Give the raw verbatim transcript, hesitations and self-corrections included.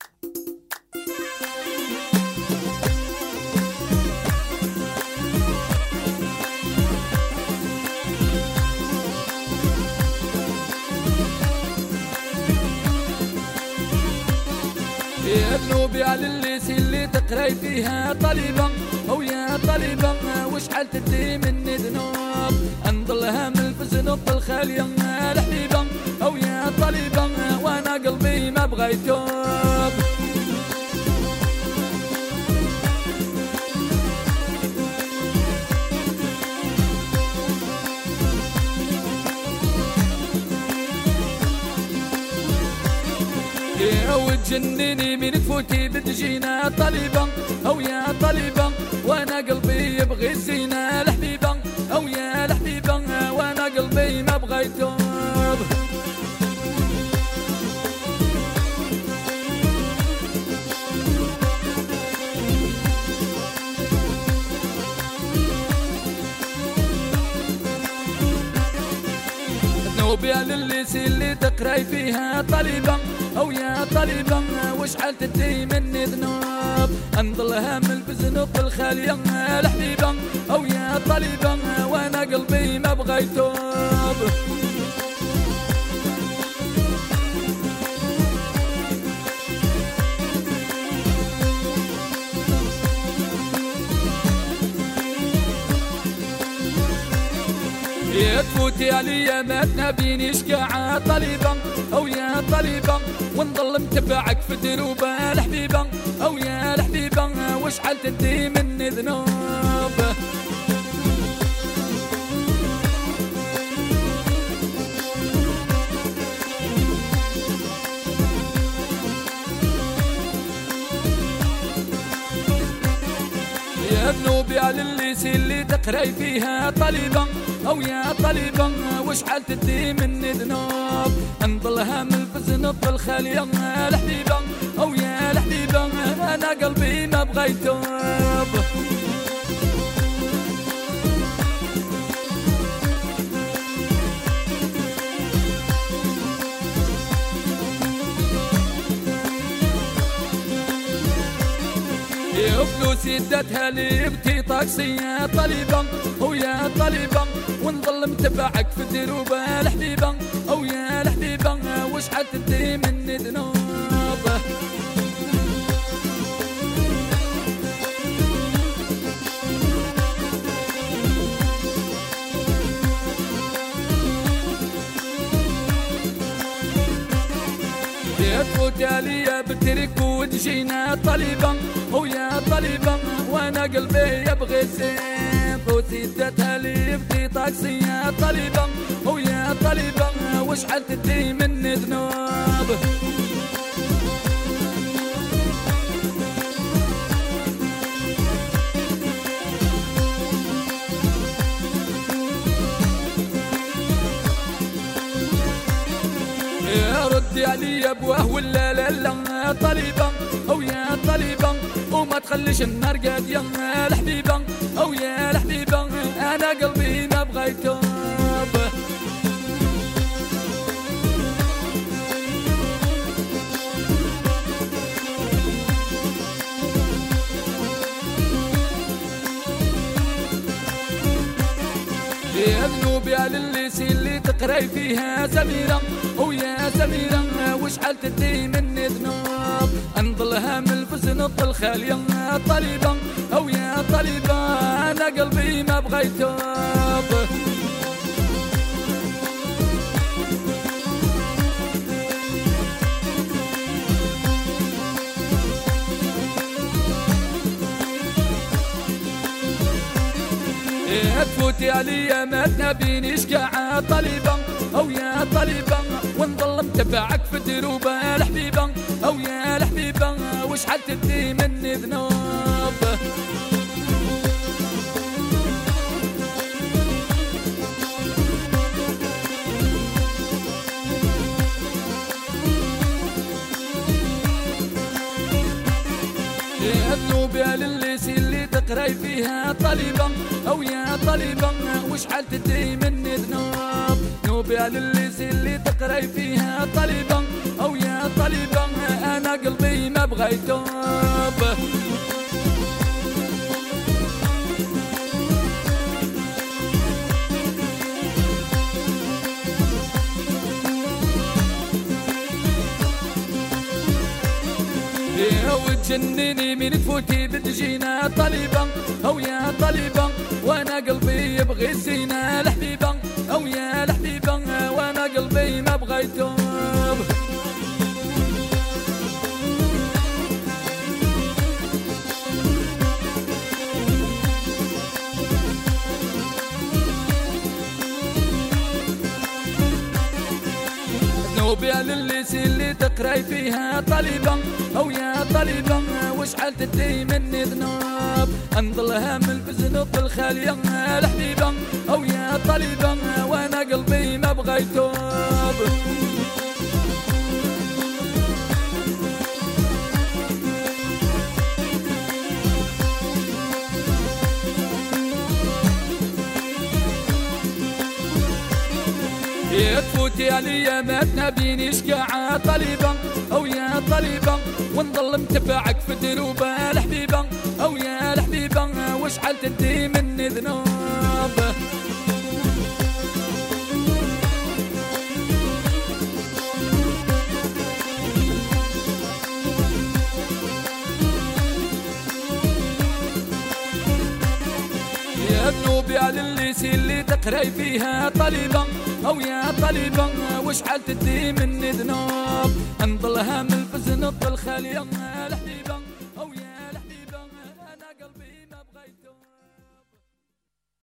يا ذنوبي على الليسي اللي تقراي فيها طالبة، أو يا طالبة وشحال تدي مني ذنوب، انضلها من في ذنوب الخالية الحبيبة، أو يا طالبة وانا قلبي ما بغى يتوب. يا وتجنني من تفوتي بتجينا طالبة، أو يا طالبة وانا قلبي يبغي الزينة الحبيبة، أو يا الحبيبة وانا قلبي ما بغى يتوب. ذنوبي على الليسي اللي تقراي فيها طالبة، أو يا طالبة وشحال تدي مني ذنوب، انضلها من الذنوب الخالية الحبيبة، أو يا طالبة وانا قلبي ما بغى يتوب. يا تفوتي عليا ما تنابينيش كاع طالبة، أو يا طالبة ونضل متبعك في دروب الحبيبة، أو يا الحبيبة وشحال تدي مني ذنوب. يا ذنوبي على الليسي اللي تقراي فيها طالبة، أو يا طالبة وشحال تدي مني ذنوب، انضلها من في ذنوب الخالية الحبيبة، أو يا الحبيبة أنا قلبي ما بغى يتوب. يا فلوسي ادتها لي بتي طاكسي يا طالبة، أو يا طالبة ونظل متبعك في دروب الحبيبة، أو يا الحبيبة وشحال تدي مني ذنوب. يا تفوتي عليا بترك وتجينا طالبة، أو يا طالبة وانا قلبي يبغي الزين، فوتي ادتها لي بتي طاكسي يا طالبة، أو يا طالبة وشحال تدي مني ذنوب. يا ردي عليا بواه ولا لا لا طالبة، أو يا طالبة وما تخليش النار قاد يا الحبيبة، أو يا الحبيبة أنا قلبي ما بغى يتوب. يا ذنوبي على الليسي اللي تقراي فيها سميرة، أو يا سميرة وشحال تدي مني ذنوب، انضلها من في ذنوب الخالية طالبة، أو يا طالبة أنا قلبي ما بغى يتوب. يا تفوتي عليا ما تنابينيش كاع طالبة، أو يا طالبة ونضل متبعك في دروب الحبيبة، أو يا الحبيبة وشحال تدي مني ذنوب. يا ذنوبي على الليسي اللي تقراي فيها طالبة، أو يا طالبة وشحال تدي مني ذنوب، ذنوبي على الليسي اللي تقراي فيها طالبة، أو يا طالبة أنا قلبي ما ما بغى يتوب. وتجنني من تفوتي بتجينا طالبة أو يا طالبة، وانا قلبي يبغي الزينة الحبيبة أو يا الحبيبة، وانا قلبي ما بغى يتوب. ذنوبي على الليسي اللي تقراي فيها طالبة أو يا طالبة، وشحال تدي مني ذنوب انضلها من الفزنوب الخالية الحبيبة أو يا طالبة، وانا قلبي ما بغى يتوب. يا تفوتي عليا ما تنابيني شقاعة طالبة أو يا طالبة، ونظل متبعك في دروبة الحبيبة أو يا الحبيبة، وشحال تدي مني ذنوب. يا ذنوبي على الليسي اللي تقراي فيها طالبة أو يا طالبة، وشحال تدي مني ذنوب انضلها من الفزنوب الخالية الحبيبة.